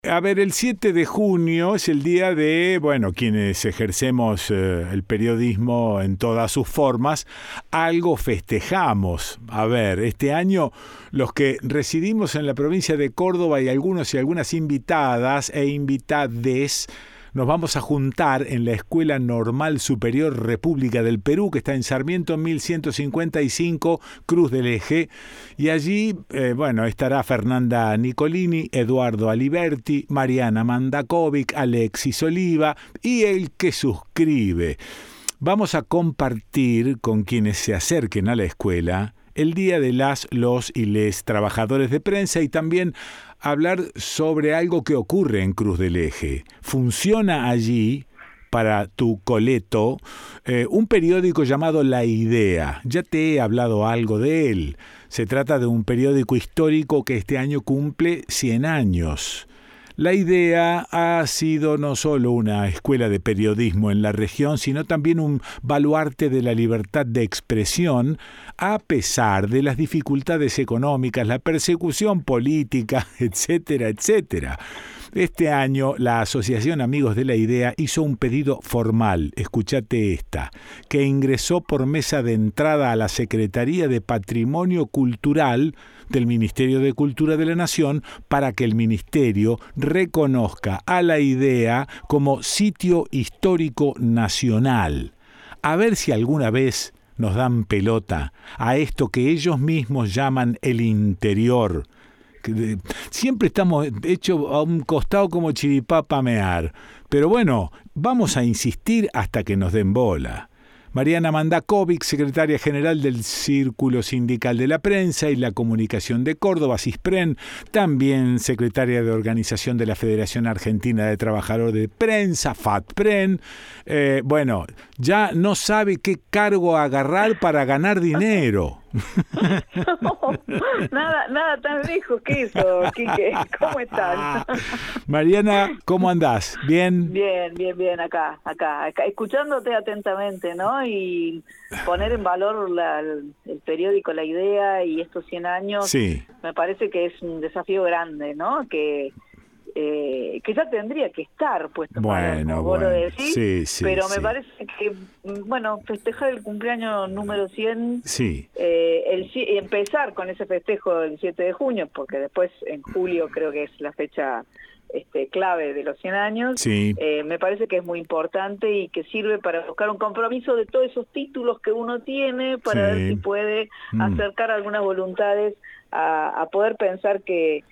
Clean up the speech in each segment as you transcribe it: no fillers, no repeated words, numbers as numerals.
A ver, el 7 de junio es el día de, bueno, quienes ejercemos el periodismo en todas sus formas, algo festejamos. A ver, este año los que residimos en la provincia de Córdoba y algunos y algunas invitadas e invitades, nos vamos a juntar en la Escuela Normal Superior República del Perú, que está en Sarmiento 1155, Cruz del Eje. Y allí, estará Fernanda Nicolini, Eduardo Aliberti, Mariana Mandakovic, Alexis Oliva y el que suscribe. Vamos a compartir con quienes se acerquen a la escuela el Día de los y les trabajadores de prensa y también hablar sobre algo que ocurre en Cruz del Eje. Funciona allí, para tu coleto, un periódico llamado La Idea. Ya te he hablado algo de él. Se trata de un periódico histórico que este año cumple 100 años. La Idea ha sido no solo una escuela de periodismo en la región, sino también un baluarte de la libertad de expresión, a pesar de las dificultades económicas, la persecución política, etcétera, etcétera. Este año, la Asociación Amigos de la Idea hizo un pedido formal, escúchate esta, que ingresó por mesa de entrada a la Secretaría de Patrimonio Cultural del Ministerio de Cultura de la Nación para que el Ministerio reconozca a la Idea como sitio histórico nacional. A ver si alguna vez nos dan pelota a esto que ellos mismos llaman el interior. Siempre estamos hechos a un costado como chiripá pa' mear. Pero bueno, vamos a insistir hasta que nos den bola. Mariana Mandakovic, secretaria general del Círculo Sindical de la Prensa y la Comunicación de Córdoba, CISPREN, también secretaria de Organización de la Federación Argentina de Trabajadores de Prensa, FATPREN. Ya no sabe qué cargo agarrar para ganar dinero. No, nada tan lejos que eso, Quique. ¿Cómo estás? Mariana, ¿cómo andás? ¿Bien? Bien, acá, escuchándote atentamente, ¿no? Y poner en valor el periódico La Idea y estos 100 años, sí. Me parece que es un desafío grande, ¿no? Que ya tendría que estar puesto en valor, como vos lo decís, sí, pero sí. me parece que, festejar el cumpleaños número 100, sí. Empezar con ese festejo el 7 de junio, porque después en julio creo que es la fecha clave de los 100 años, sí. Me parece que es muy importante y que sirve para buscar un compromiso de todos esos títulos que uno tiene para ver si puede acercar algunas voluntades a poder pensar que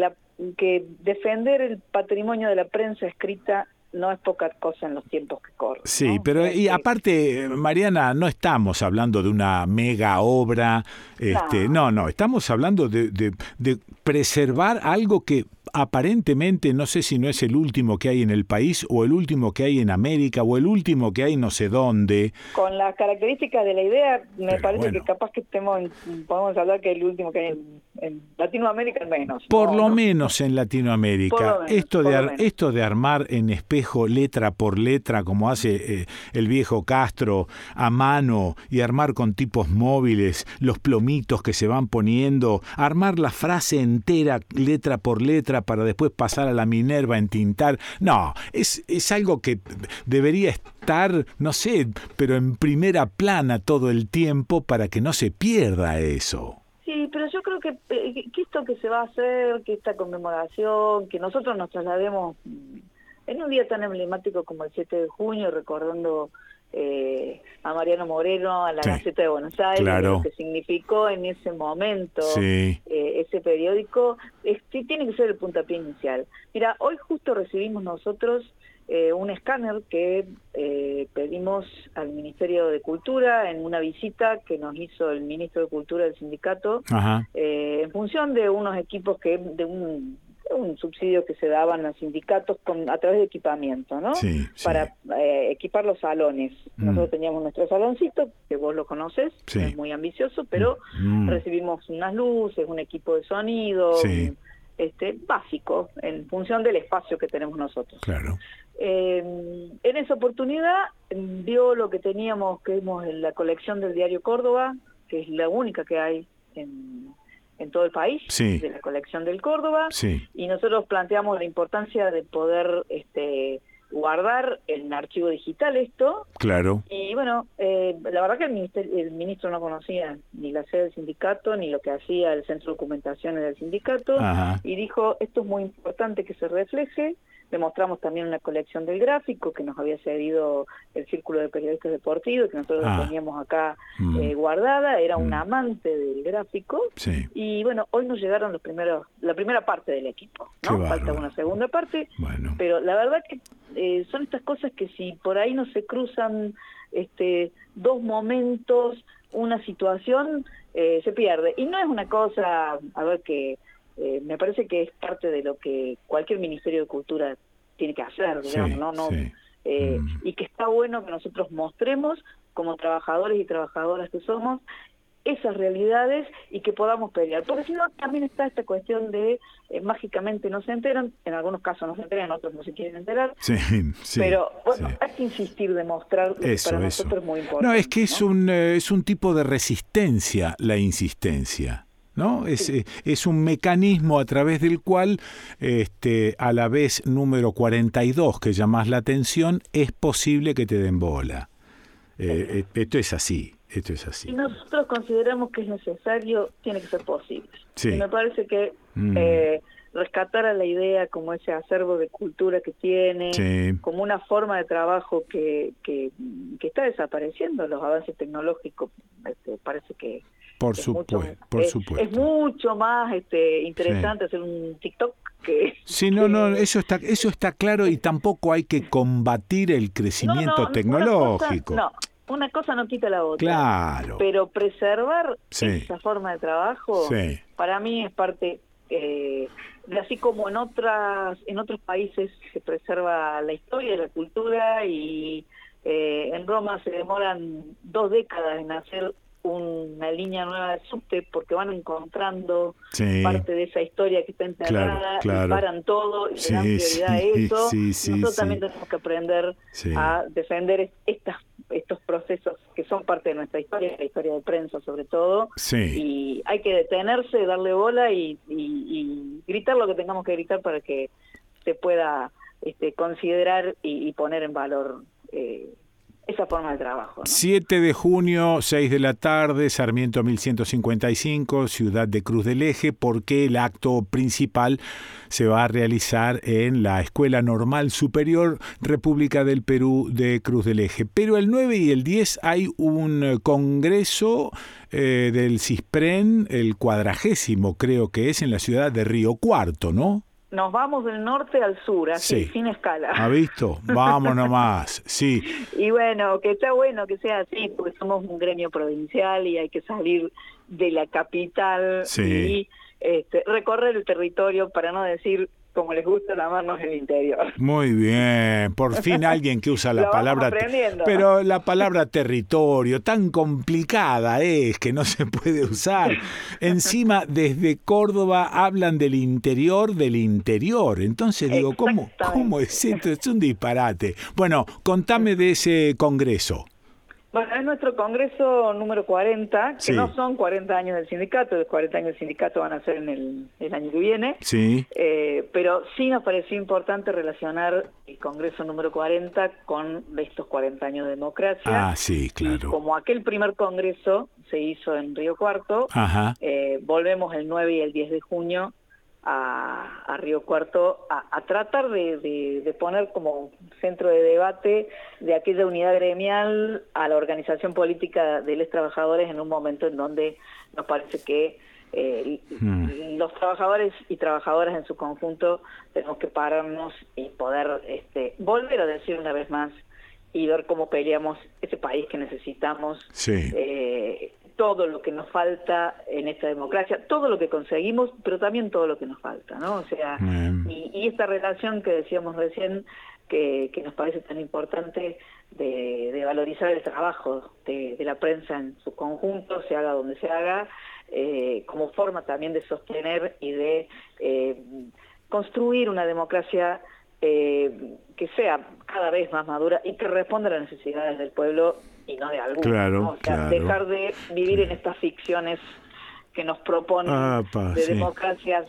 defender el patrimonio de la prensa escrita no es poca cosa en los tiempos que corren. Sí, ¿no? pero y aparte, Mariana, no estamos hablando de una mega obra, no, estamos hablando de preservar algo que aparentemente, no sé si no es el último que hay en el país, o el último que hay en América, o el último que hay no sé dónde. Con las características de La Idea, me parece bueno, que capaz que podemos hablar que el último que hay en Latinoamérica al menos. Por lo menos en Latinoamérica. Esto de armar en espejo letra por letra, como hace el viejo Castro, a mano, y armar con tipos móviles los plomitos que se van poniendo, armar la frase entera letra por letra para después pasar a la Minerva en tintar. No, es algo que debería estar, no sé, pero en primera plana todo el tiempo para que no se pierda eso. Sí, pero yo creo que esto que se va a hacer, que esta conmemoración, que nosotros nos traslademos en un día tan emblemático como el 7 de junio, recordando a Mariano Moreno, a la Gaceta de Buenos Aires, claro, lo que significó en ese momento ese periódico, tiene que ser el puntapié inicial. Mira, hoy justo recibimos nosotros un escáner que pedimos al Ministerio de Cultura en una visita que nos hizo el ministro de Cultura del sindicato, en función de unos equipos de un subsidio que se daban a sindicatos a través de equipamiento, ¿no? Para equipar los salones. Nosotros teníamos nuestro saloncito, que vos lo conocés, es muy ambicioso, pero recibimos unas luces, un equipo de sonido, básico, en función del espacio que tenemos nosotros. Claro. En esa oportunidad vio lo que teníamos, que vimos en la colección del Diario Córdoba, que es la única que hay en en todo el país, de la colección del Córdoba, y nosotros planteamos la importancia de poder guardar en archivo digital esto. Claro. Y bueno, la verdad que el ministro no conocía ni la sede del sindicato, ni lo que hacía el centro de documentaciones del sindicato, y dijo, esto es muy importante que se refleje. Le mostramos también una colección del gráfico que nos había cedido el Círculo de Periodistas Deportivos, que nosotros la teníamos acá guardada. Era un amante del gráfico. Y bueno, hoy nos llegaron la primera parte del equipo, ¿no? Falta una segunda parte, pero la verdad que son estas cosas que si por ahí no se cruzan dos momentos, una situación, se pierde. Y no es una cosa, a ver, que me parece que es parte de lo que cualquier Ministerio de Cultura tiene que hacer, digamos, y que está bueno que nosotros mostremos como trabajadores y trabajadoras que somos esas realidades y que podamos pelear, porque si no también está esta cuestión de mágicamente no se enteran, en algunos casos no se enteran, en otros no se quieren enterar, pero bueno, hay que insistir, demostrar que para nosotros es muy importante. No, es que es un tipo de resistencia la insistencia, ¿no? Es un mecanismo a través del cual, a la vez número 42 que llamás la atención, es posible que te den bola. Esto es así. Si nosotros consideramos que es necesario, tiene que ser posible. Y me parece que rescatar a la idea como ese acervo de cultura que tiene, como una forma de trabajo que está desapareciendo, los avances tecnológicos, parece que por supuesto. Es mucho más interesante hacer un TikTok que... Sí, eso está claro, y tampoco hay que combatir el crecimiento tecnológico. Una cosa no quita la otra. Claro. Pero preservar esa forma de trabajo, para mí es parte, de así como en otros países se preserva la historia, la cultura, y en Roma se demoran 2 décadas en hacer una línea nueva de subte porque van encontrando parte de esa historia que está enterrada, y paran todo y le dan prioridad a eso. Nosotros también tenemos que aprender a defender estos procesos que son parte de nuestra historia, la historia de prensa sobre todo, y hay que detenerse, darle bola y gritar lo que tengamos que gritar para que se pueda considerar y poner en valor esa forma de trabajo, ¿no? 7 de junio, 6 de la tarde, Sarmiento 1155, ciudad de Cruz del Eje, porque el acto principal se va a realizar en la Escuela Normal Superior República del Perú de Cruz del Eje. Pero el 9 y el 10 hay un congreso del CISPREN, el 40º creo que es, en la ciudad de Río Cuarto, ¿no? Nos vamos del norte al sur, así, sin escala. ¿Ha visto? Vamos nomás, Y bueno, que está bueno que sea así, porque somos un gremio provincial y hay que salir de la capital y recorrer el territorio, para no decir, como les gusta llamarnos, el interior. Muy bien, por fin alguien que usa la palabra, pero la palabra territorio, tan complicada es que no se puede usar. Encima, desde Córdoba hablan del interior, entonces digo, ¿cómo es esto? Es un disparate. Bueno, contame de ese congreso. Bueno, es nuestro congreso número 40, que no son 40 años del sindicato, los 40 años del sindicato van a ser en el año que viene, pero sí nos pareció importante relacionar el congreso número 40 con estos 40 años de democracia. Claro. Y como aquel primer congreso se hizo en Río Cuarto, volvemos el 9 y el 10 de junio a Río Cuarto a tratar de poner como centro de debate de aquella unidad gremial a la organización política de los trabajadores en un momento en donde nos parece que los trabajadores y trabajadoras en su conjunto tenemos que pararnos y poder volver a decir una vez más y ver cómo peleamos ese país que necesitamos, todo lo que nos falta en esta democracia, todo lo que conseguimos, pero también todo lo que nos falta, ¿no? O sea, y esta relación que decíamos recién, que nos parece tan importante de valorizar el trabajo de la prensa en su conjunto, se haga donde se haga, como forma también de sostener y de construir una democracia que sea cada vez más madura y que responda a las necesidades del pueblo y no de algunos, ¿no? O sea, dejar de vivir en estas ficciones que nos proponen de democracias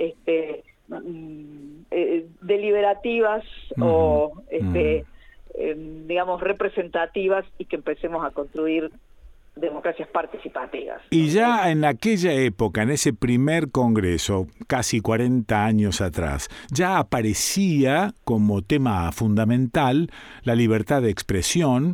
deliberativas o digamos representativas, y que empecemos a construir democracias participativas. Y ya en aquella época, en ese primer congreso, casi 40 años atrás, ya aparecía como tema fundamental la libertad de expresión,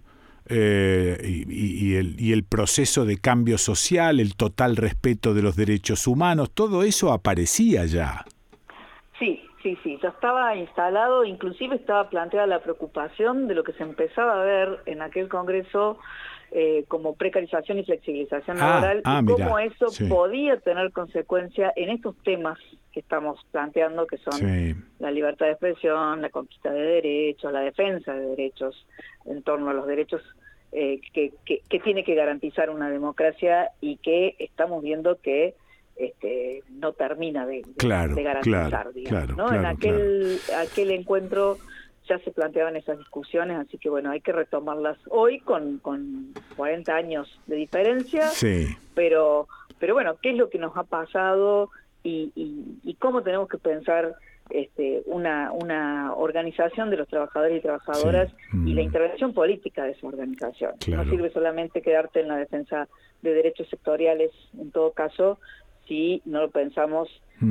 y el proceso de cambio social, el total respeto de los derechos humanos, todo eso aparecía ya. Sí, ya estaba instalado, inclusive estaba planteada la preocupación de lo que se empezaba a ver en aquel congreso como precarización y flexibilización laboral, y cómo eso podía tener consecuencia en estos temas que estamos planteando, que son la libertad de expresión, la conquista de derechos, la defensa de derechos en torno a los derechos que tiene que garantizar una democracia, y que estamos viendo que no termina de garantizar, digamos, ¿no? En aquel encuentro ya se planteaban esas discusiones, así que bueno, hay que retomarlas hoy con 40 años de diferencia, pero bueno, ¿qué es lo que nos ha pasado y cómo tenemos que pensar una organización de los trabajadores y trabajadoras y la intervención política de esa organización? No sirve solamente quedarte en la defensa de derechos sectoriales, en todo caso, si no lo pensamos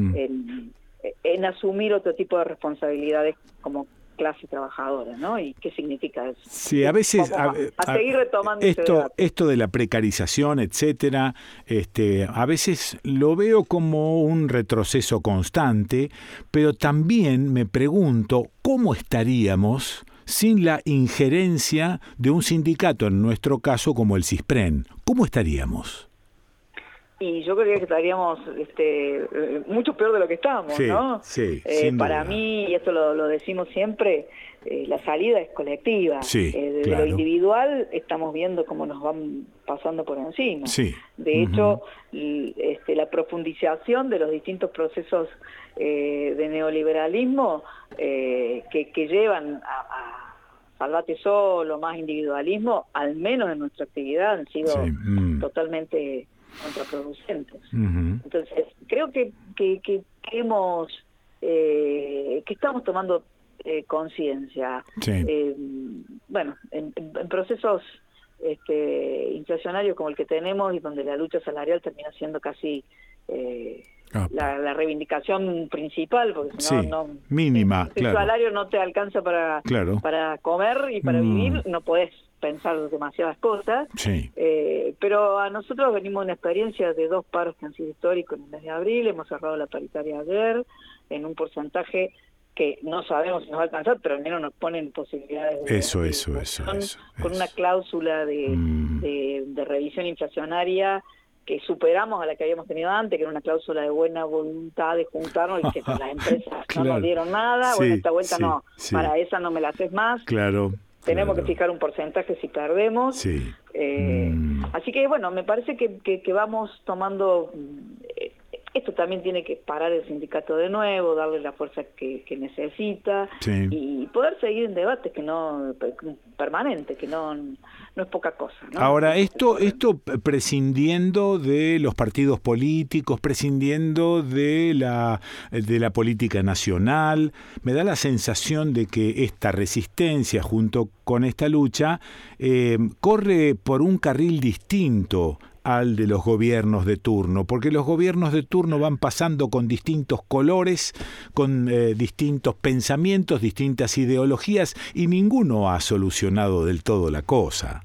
en asumir otro tipo de responsabilidades como clase trabajadora, ¿no? ¿Y qué significa eso? Sí, a veces a seguir retomando esto de la precarización, etcétera, a veces lo veo como un retroceso constante, pero también me pregunto cómo estaríamos sin la injerencia de un sindicato, en nuestro caso como el CISPREN. ¿Cómo estaríamos? Y yo creo que estaríamos mucho peor de lo que estamos, ¿no? Sí, para mí, y esto lo decimos siempre, la salida es colectiva. Desde lo individual estamos viendo cómo nos van pasando por encima. De hecho, la profundización de los distintos procesos de neoliberalismo que llevan a salvate solo, más individualismo, al menos en nuestra actividad, han sido totalmente contraproducentes. Entonces creo que estamos tomando conciencia. Bueno, en procesos inflacionarios como el que tenemos, y donde la lucha salarial termina siendo casi la reivindicación principal, porque si no, mínima, el salario no te alcanza para comer y para vivir, no podés pensar demasiadas cosas, pero a nosotros venimos de una experiencia de 2 paros que han sido históricos en el mes de abril. Hemos cerrado la paritaria ayer en un porcentaje que no sabemos si nos va a alcanzar, pero al menos nos ponen posibilidades de eso, con una cláusula de revisión inflacionaria que superamos a la que habíamos tenido antes, que era una cláusula de buena voluntad de juntarnos, y que las empresas no nos dieron nada. Bueno, esta vuelta para esa no me la haces más. Tenemos que fijar un porcentaje si perdemos. Así que bueno, me parece que vamos tomando... Esto también tiene que parar el sindicato de nuevo, darle la fuerza que necesita, y poder seguir en debates permanentes, que no es poca cosa, ¿no? Ahora, esto prescindiendo de los partidos políticos, prescindiendo de la política nacional, me da la sensación de que esta resistencia junto con esta lucha corre por un carril distinto al de los gobiernos de turno, porque los gobiernos de turno van pasando con distintos colores, con distintos pensamientos, distintas ideologías, y ninguno ha solucionado del todo la cosa.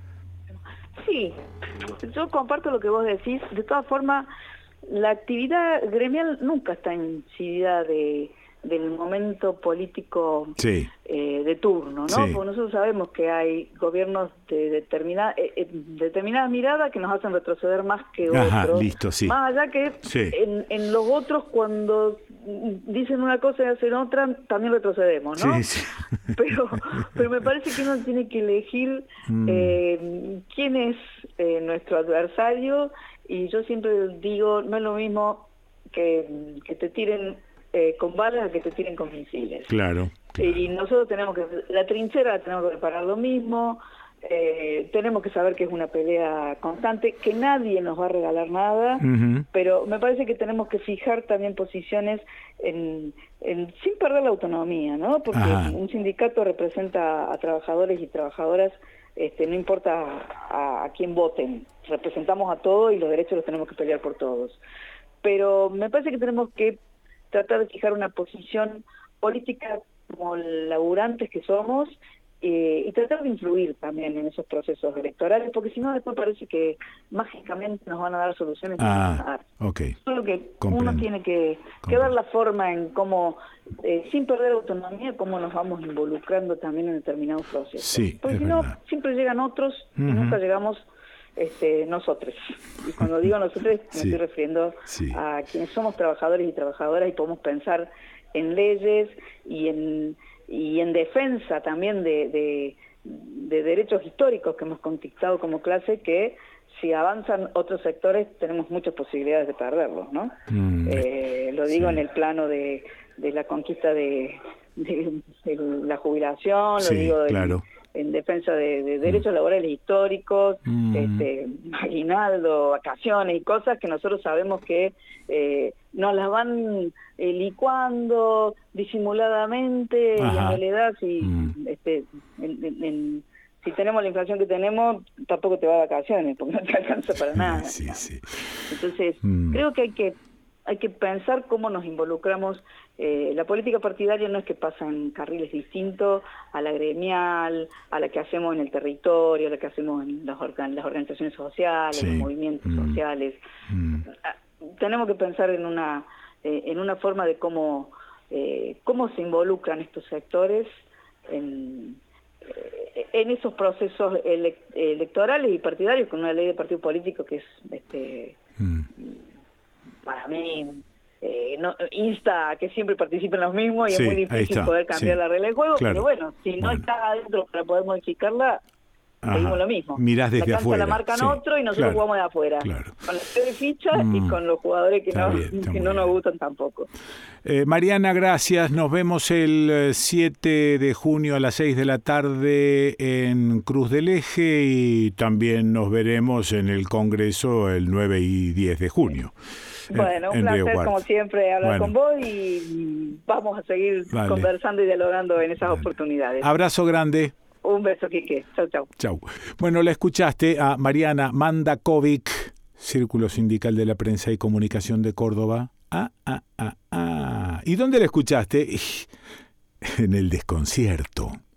Sí, yo comparto lo que vos decís. De todas formas, la actividad gremial nunca está incidida del momento político de turno, ¿no? Porque nosotros sabemos que hay gobiernos de determinada mirada que nos hacen retroceder más que otros. Más allá que en los otros, cuando dicen una cosa y hacen otra, también retrocedemos, ¿no? Pero me parece que uno tiene que elegir quién es nuestro adversario, y yo siempre digo, no es lo mismo que te tiren con balas a que te tiren con misiles. Y nosotros tenemos que, la trinchera la tenemos que preparar lo mismo, Tenemos que saber que es una pelea constante, que nadie nos va a regalar nada, pero me parece que tenemos que fijar también posiciones sin perder la autonomía, ¿no? Porque un sindicato representa a trabajadores y trabajadoras, no importa a quién voten, representamos a todos y los derechos los tenemos que pelear por todos. Pero me parece que tenemos que tratar de fijar una posición política como laburantes que somos, y tratar de influir también en esos procesos electorales, porque si no después parece que mágicamente nos van a dar soluciones. Okay. Solo que uno tiene que ver la forma en cómo, sin perder autonomía, cómo nos vamos involucrando también en determinados procesos. Sí, porque si no, siempre llegan otros y nunca llegamos nosotros. Y cuando digo nosotros, me estoy refiriendo a quienes somos trabajadores y trabajadoras y podemos pensar en leyes y en defensa también de derechos históricos que hemos conquistado como clase, que si avanzan otros sectores tenemos muchas posibilidades de perderlos, ¿no? Lo digo en el plano de la conquista de la jubilación, lo digo en defensa de derechos laborales históricos, aguinaldo, vacaciones y cosas que nosotros sabemos que nos las van licuando disimuladamente, y en realidad si tenemos la inflación que tenemos, tampoco te va de vacaciones, porque no te alcanza para nada. Entonces, creo que hay que pensar cómo nos involucramos. La política partidaria no es que pasa en carriles distintos a la gremial, a la que hacemos en el territorio, a la que hacemos en las organizaciones sociales, los movimientos sociales. Tenemos que pensar en una forma de cómo se involucran estos sectores en esos procesos electorales y partidarios, con una ley de partido político que es para mí insta a que siempre participen los mismos, y es muy difícil poder cambiar la regla del juego, pero bueno, si no está adentro para poder modificarla, seguimos lo mismo. Mirás desde afuera. La marcan otro y nosotros jugamos de afuera. Con las tres fichas y con los jugadores que no nos gustan tampoco. Mariana, gracias. Nos vemos el 7 de junio a las 6 de la tarde en Cruz del Eje, y también nos veremos en el Congreso el 9 y 10 de junio. Bueno, un placer como siempre hablar con vos, y vamos a seguir conversando y dialogando en esas oportunidades. Abrazo grande. Un beso, Quique. Chau, chau. Chau. Bueno, la escuchaste a Mariana Mandakovic, Círculo Sindical de la Prensa y Comunicación de Córdoba. ¿Y dónde la escuchaste? En el desconcierto.